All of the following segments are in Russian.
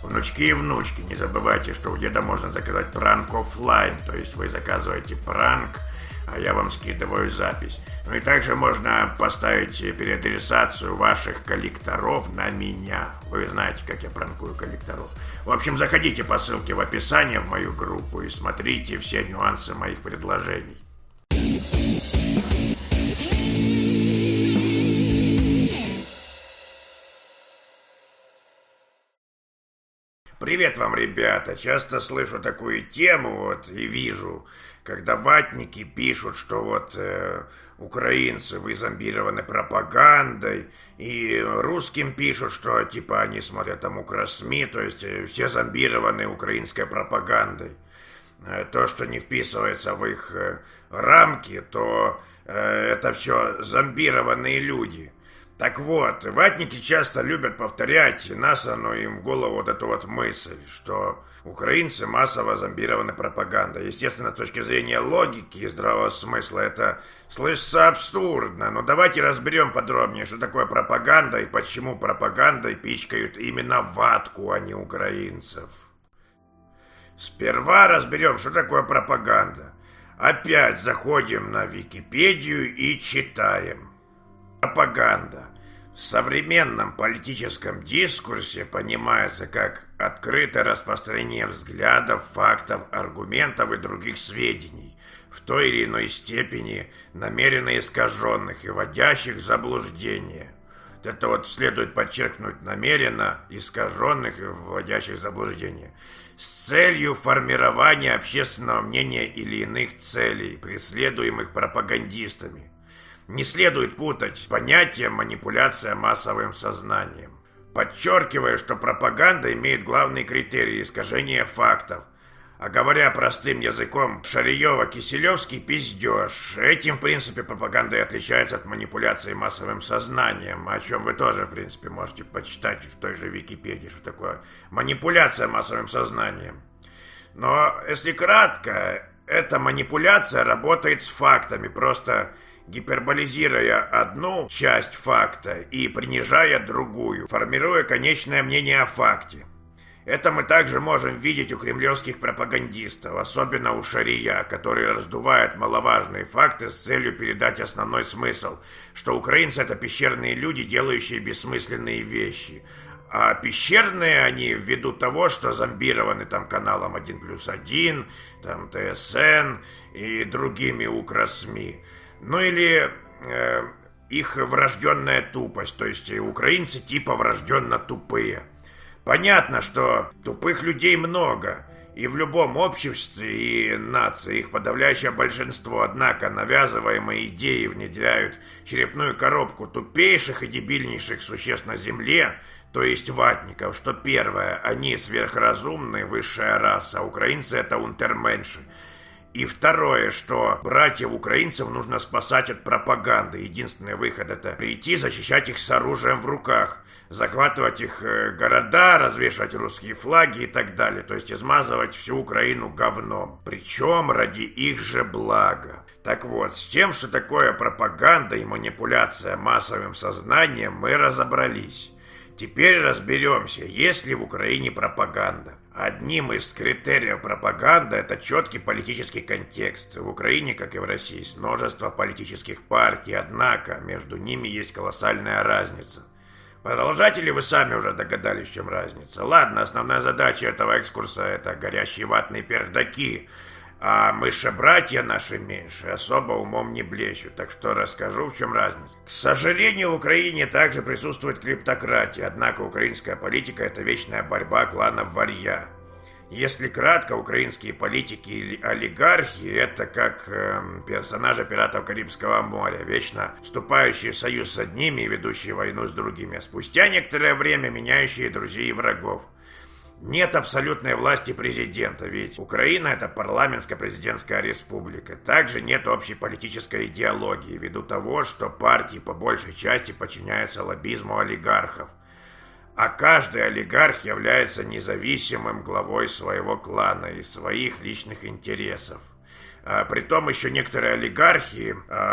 Внучки и внучки, не забывайте, что у деда можно заказать пранк оффлайн, то есть вы заказываете пранк, а я вам скидываю запись. Ну и также можно поставить переадресацию ваших коллекторов на меня. Вы знаете, как я пранкую коллекторов. В общем, заходите по ссылке в описании в мою группу и смотрите все нюансы моих предложений. Привет вам, ребята! Часто слышу такую тему и вижу, когда ватники пишут, что украинцы вы зомбированы пропагандой, и русским пишут, что типа они смотрят там укрсми, то есть все зомбированы украинской пропагандой. То, что не вписывается в их рамки, то это все зомбированные люди. Так вот, ватники часто любят повторять насаную им в голову эту мысль, что украинцы массово зомбированы пропагандой. Естественно, с точки зрения логики и здравого смысла это слышится абсурдно, но давайте разберем подробнее, что такое пропаганда и почему пропагандой пичкают именно ватку, а не украинцев. Сперва разберем, что такое пропаганда. Опять заходим на Википедию и читаем. Пропаганда в современном политическом дискурсе понимается как открытое распространение взглядов, фактов, аргументов и других сведений, в той или иной степени намеренно искаженных и вводящих в заблуждение. Это следует подчеркнуть: намеренно искаженных и вводящих в заблуждение. С целью формирования общественного мнения или иных целей, преследуемых пропагандистами. Не следует путать понятие манипуляция массовым сознанием. Подчеркивая, что пропаганда имеет главный критерий искажения фактов. А говоря простым языком, Шариёво-Киселёвский пиздеж. Этим, в принципе, пропаганда и отличается от манипуляции массовым сознанием, о чем вы тоже, в принципе, можете почитать в той же Википедии, что такое манипуляция массовым сознанием. Но, если кратко, эта манипуляция работает с фактами, просто гиперболизируя одну часть факта и принижая другую, формируя конечное мнение о факте. Это мы также можем видеть у кремлевских пропагандистов, особенно у Шария, который раздувает маловажные факты с целью передать основной смысл, что украинцы — это пещерные люди, делающие бессмысленные вещи. А пещерные они ввиду того, что зомбированы там каналом 1+1, там ТСН и другими укрсми. Ну или их врожденная тупость, то есть украинцы типа врожденно тупые. Понятно, что тупых людей много, и в любом обществе и нации их подавляющее большинство, однако навязываемые идеи внедряют в черепную коробку тупейших и дебильнейших существ на земле, то есть ватников, что первое, они сверхразумные, высшая раса, а украинцы — это унтерменши. И второе, что братьев украинцев нужно спасать от пропаганды. Единственный выход — это прийти, защищать их с оружием в руках, захватывать их города, развешивать русские флаги и так далее. То есть измазывать всю Украину говном. Причем ради их же блага. Так вот, с тем, что такое пропаганда и манипуляция массовым сознанием, мы разобрались. Теперь разберемся, есть ли в Украине пропаганда. Одним из критериев пропаганды это четкий политический контекст. В Украине, как и в России, есть множество политических партий, однако между ними есть колоссальная разница. Продолжайте ли вы сами уже догадались, в чем разница? Ладно, основная задача этого экскурса — это горящие ватные пердаки. А мыши-братья наши меньше особо умом не блещут, так что расскажу, в чем разница. К сожалению, в Украине также присутствует клептократия, однако украинская политика — это вечная борьба кланов варья. Если кратко, украинские политики или олигархи — это как персонажи пиратов Карибского моря, вечно вступающие в союз с одними и ведущие войну с другими, а спустя некоторое время меняющие друзей и врагов. Нет абсолютной власти президента, ведь Украина — это парламентско-президентская республика. Также нет общей политической идеологии, ввиду того, что партии по большей части подчиняются лоббизму олигархов. А каждый олигарх является независимым главой своего клана и своих личных интересов. Притом еще некоторые олигархи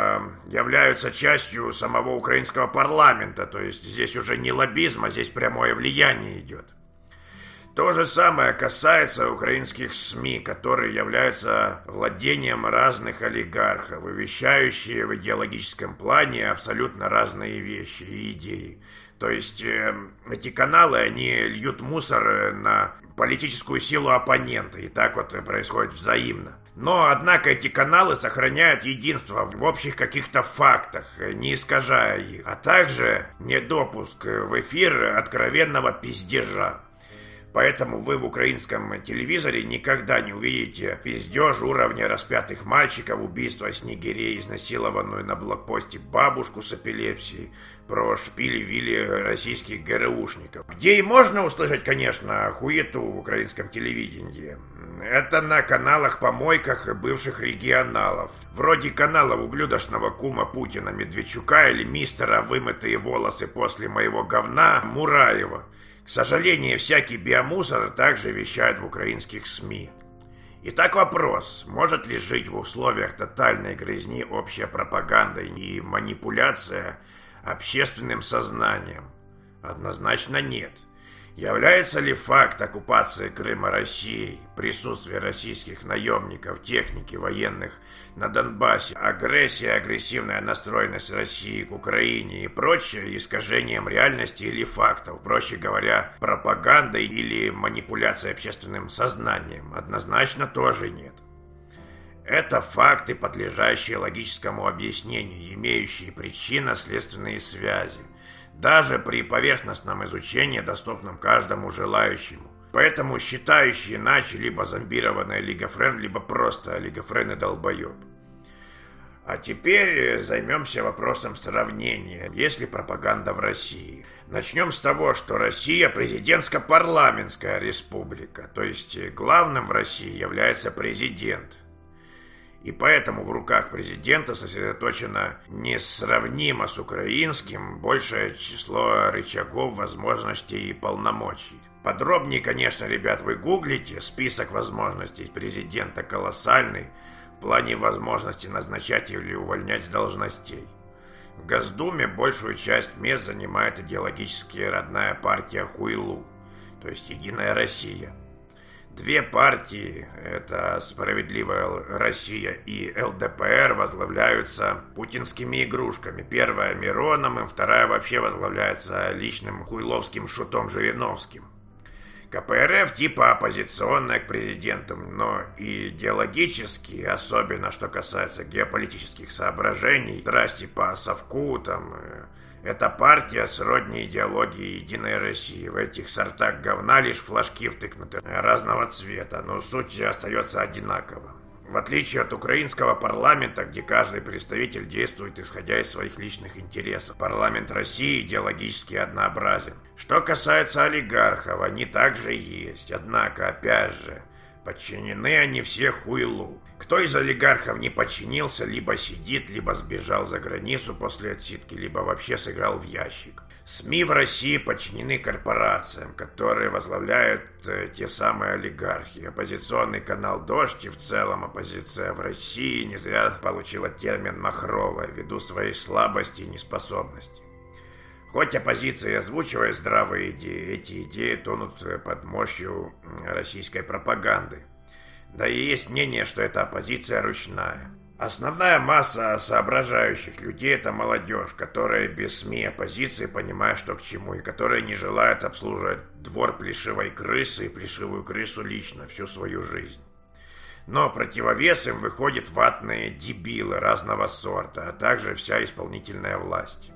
являются частью самого украинского парламента, то есть здесь уже не лоббизм, а здесь прямое влияние идет. То же самое касается украинских СМИ, которые являются владением разных олигархов, вещающие в идеологическом плане абсолютно разные вещи и идеи. То есть эти каналы, они льют мусор на политическую силу оппонента, и так вот происходит взаимно. Но, однако, эти каналы сохраняют единство в общих каких-то фактах, не искажая их, а также недопуск в эфир откровенного пиздежа. Поэтому вы в украинском телевизоре никогда не увидите пиздеж уровня распятых мальчиков, убийства снегирей, изнасилованную на блокпосте бабушку с эпилепсией, про шпили-вили российских ГРУшников. Где и можно услышать, конечно, хуету в украинском телевидении. Это на каналах-помойках бывших регионалов. Вроде каналов ублюдочного кума Путина Медведчука или мистера «Вымытые волосы после моего говна» Мураева. К сожалению, всякий биомусор также вещает в украинских СМИ. Итак, вопрос, может ли жить в условиях тотальной грязни общая пропаганда и манипуляция общественным сознанием? Однозначно нет. Является ли факт оккупации Крыма Россией, присутствие российских наемников, техники, военных на Донбассе, агрессия, агрессивная настроенность России к Украине и прочее искажением реальности или фактов, проще говоря, пропагандой или манипуляцией общественным сознанием? Однозначно тоже нет. Это факты, подлежащие логическому объяснению, имеющие причинно-следственные связи, даже при поверхностном изучении, доступном каждому желающему. Поэтому считающие иначе либо зомбированная Лига Френ, либо просто Лига Френ и долбоеб. А теперь займемся вопросом сравнения, есть ли пропаганда в России. Начнем с того, что Россия президентско-парламентская республика, то есть главным в России является президент. И поэтому в руках президента сосредоточено несравнимо с украинским большее число рычагов, возможностей и полномочий. Подробнее, конечно, ребят, вы гуглите, список возможностей президента колоссальный в плане возможности назначать или увольнять с должностей. В Госдуме большую часть мест занимает идеологически родная партия Хуйлу, то есть Единая Россия. Две партии, это «Справедливая Россия» и ЛДПР, возглавляются путинскими игрушками. Первая Мироновым, вторая вообще возглавляется личным хуйловским шутом Жириновским. КПРФ типа оппозиционная к президенту, но идеологически, особенно что касается геополитических соображений, страсти по совку, эта партия сродни идеологии Единой России. В этих сортах говна лишь флажки втыкнуты разного цвета, но суть остается одинакова. В отличие от украинского парламента, где каждый представитель действует исходя из своих личных интересов, парламент России идеологически однообразен. Что касается олигархов, они также есть, однако, опять же, подчинены они все хуйлу. Кто из олигархов не подчинился, либо сидит, либо сбежал за границу после отсидки, либо вообще сыграл в ящик. СМИ в России подчинены корпорациям, которые возглавляют те самые олигархи. Оппозиционный канал «Дождь» и в целом оппозиция в России не зря получила термин «махровая» ввиду своей слабости и неспособности. Хоть оппозиция и озвучивает здравые идеи, эти идеи тонут под мощью российской пропаганды. Да и есть мнение, что эта оппозиция ручная. Основная масса соображающих людей – это молодежь, которая без СМИ оппозиции понимает, что к чему, и которая не желает обслуживать двор плешивой крысы и плешивую крысу лично всю свою жизнь. Но противовес им выходят ватные дебилы разного сорта, а также вся исполнительная власть.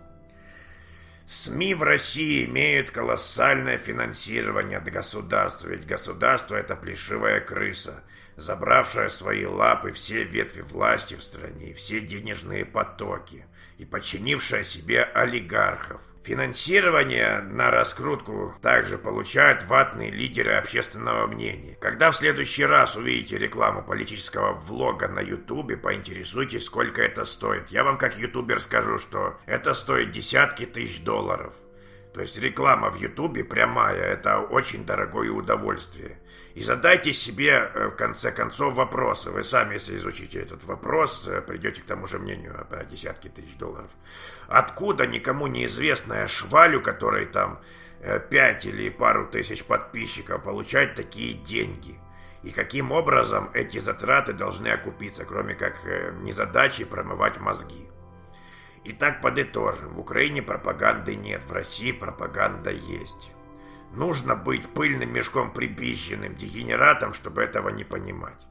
СМИ в России имеют колоссальное финансирование от государства, ведь государство – это плешивая крыса, забравшая в свои лапы все ветви власти в стране, все денежные потоки и подчинившая себе олигархов. Финансирование на раскрутку также получают ватные лидеры общественного мнения. Когда в следующий раз увидите рекламу политического влога на Ютубе, поинтересуйтесь, сколько это стоит. Я вам как ютубер скажу, что это стоит десятки тысяч долларов. То есть реклама в Ютубе прямая, это очень дорогое удовольствие. И задайте себе, в конце концов, вопросы. Вы сами, если изучите этот вопрос, придете к тому же мнению про десятки тысяч долларов. Откуда никому неизвестная шваль, у которой там 5 или пару тысяч подписчиков, получать такие деньги? И каким образом эти затраты должны окупиться, кроме как незадачей промывать мозги? Итак, подытожим. В Украине пропаганды нет, в России пропаганда есть. Нужно быть пыльным мешком припизженным дегенератом, чтобы этого не понимать.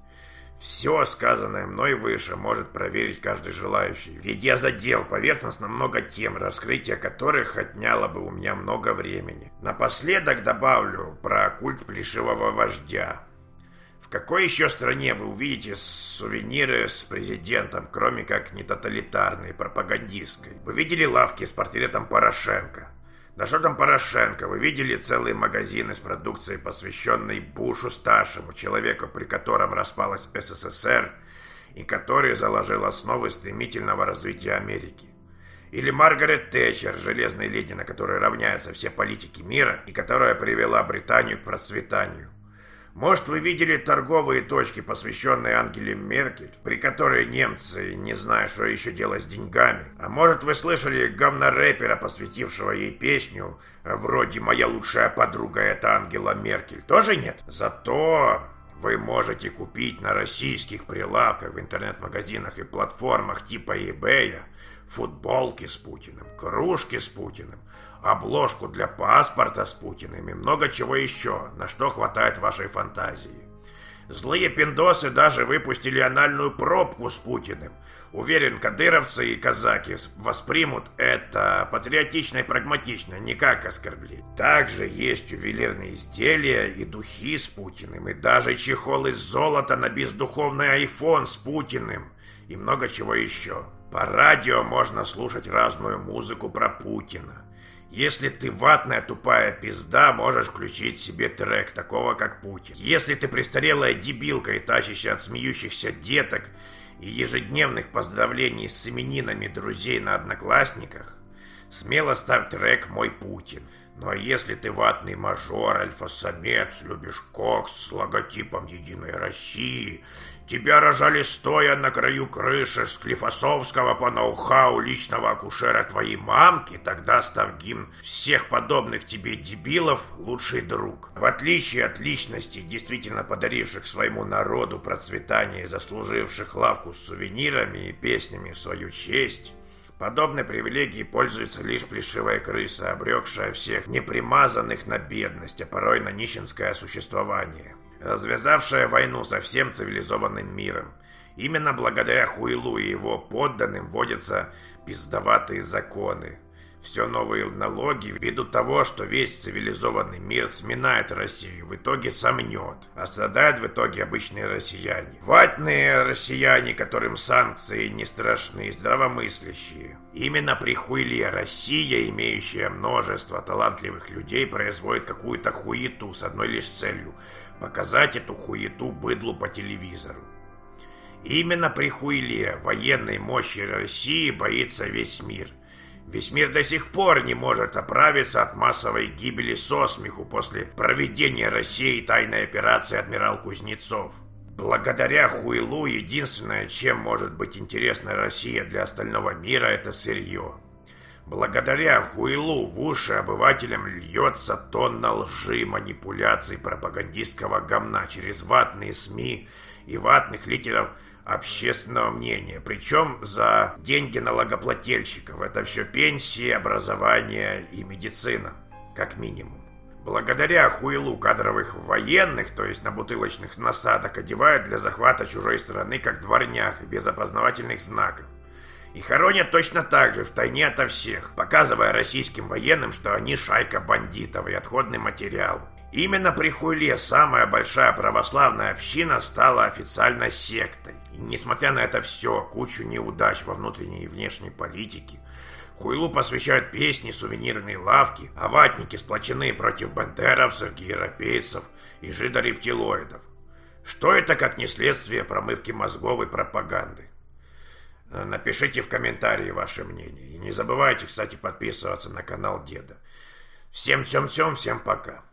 Все сказанное мной выше может проверить каждый желающий. Ведь я задел поверхностно много тем, раскрытие которых отняло бы у меня много времени. Напоследок добавлю про культ плешивого вождя. В какой еще стране вы увидите сувениры с президентом, кроме как не тоталитарной, пропагандистской? Вы видели лавки с портретом Порошенко? Да что там Порошенко? Вы видели целые магазины с продукцией, посвященной Бушу-старшему, человеку, при котором распалась СССР и который заложил основы стремительного развития Америки? Или Маргарет Тэтчер, железной леди, на которой равняются все политики мира и которая привела Британию к процветанию? Может, вы видели торговые точки, посвященные Ангеле Меркель, при которой немцы, не зная, что еще делать с деньгами? А может, вы слышали говнорэпера, посвятившего ей песню, вроде «Моя лучшая подруга – это Ангела Меркель»? Тоже нет? Зато вы можете купить на российских прилавках, в интернет-магазинах и платформах типа eBay футболки с Путиным, кружки с Путиным, обложку для паспорта с Путиным и много чего еще, на что хватает вашей фантазии. Злые пиндосы даже выпустили анальную пробку с Путиным. Уверен, кадыровцы и казаки воспримут это патриотично и прагматично, не как оскорбление. Также есть ювелирные изделия и духи с Путиным, и даже чехол из золота на бездуховный айфон с Путиным, и много чего еще. По радио можно слушать разную музыку про Путина. Если ты ватная тупая пизда, можешь включить себе трек такого, как Путин. Если ты престарелая дебилка и тащишься от смеющихся деток и ежедневных поздравлений с именинами друзей на Одноклассниках, смело ставь трек «Мой Путин». Ну а если ты ватный мажор, альфа-самец, любишь кокс с логотипом «Единой России», тебя рожали стоя на краю крыши Склифосовского по ноу-хау личного акушера твоей мамки, тогда став гимн всех подобных тебе дебилов лучший друг. В отличие от личностей, действительно подаривших своему народу процветание и заслуживших лавку с сувенирами и песнями в свою честь, подобной привилегией пользуется лишь плешивая крыса, обрекшая всех непримазанных на бедность, а порой на нищенское существование, развязавшая войну со всем цивилизованным миром. Именно благодаря Хуилу и его подданным вводятся пиздоватые законы. Все новые налоги ввиду того, что весь цивилизованный мир сминает Россию, в итоге сомнет, а страдают в итоге обычные россияне. Ватные россияне, которым санкции не страшны, здравомыслящие. Именно при Хуиле Россия, имеющая множество талантливых людей, производит какую-то хуету с одной лишь целью – показать эту хуету быдлу по телевизору. Именно при Хуиле военной мощи России боится весь мир. Весь мир до сих пор не может оправиться от массовой гибели со смеху после проведения Россией тайной операции «Адмирал Кузнецов». Благодаря Хуилу единственное, чем может быть интересна Россия для остального мира, это сырье. Благодаря Хуилу в уши обывателям льется тонна лжи, манипуляций, пропагандистского гомна через ватные СМИ и ватных лидеров общественного мнения, причем за деньги налогоплательщиков. Это все пенсии, образование и медицина, как минимум. Благодаря Хуилу кадровых военных, то есть на бутылочных насадок, одевают для захвата чужой страны как дворнях, без опознавательных знаков. И хоронят точно так же, втайне ото всех, показывая российским военным, что они шайка бандитов и отходный материал. Именно при Хуиле самая большая православная община стала официально сектой. И несмотря на это все, кучу неудач во внутренней и внешней политике, Хуилу посвящают песни, сувенирные лавки, а ватники сплочены против бандеровцев, европейцев и жидорептилоидов. Что это как не следствие промывки мозгов и пропаганды? Напишите в комментарии ваше мнение. И не забывайте, кстати, подписываться на канал Деда. Всем тем-тем, всем пока.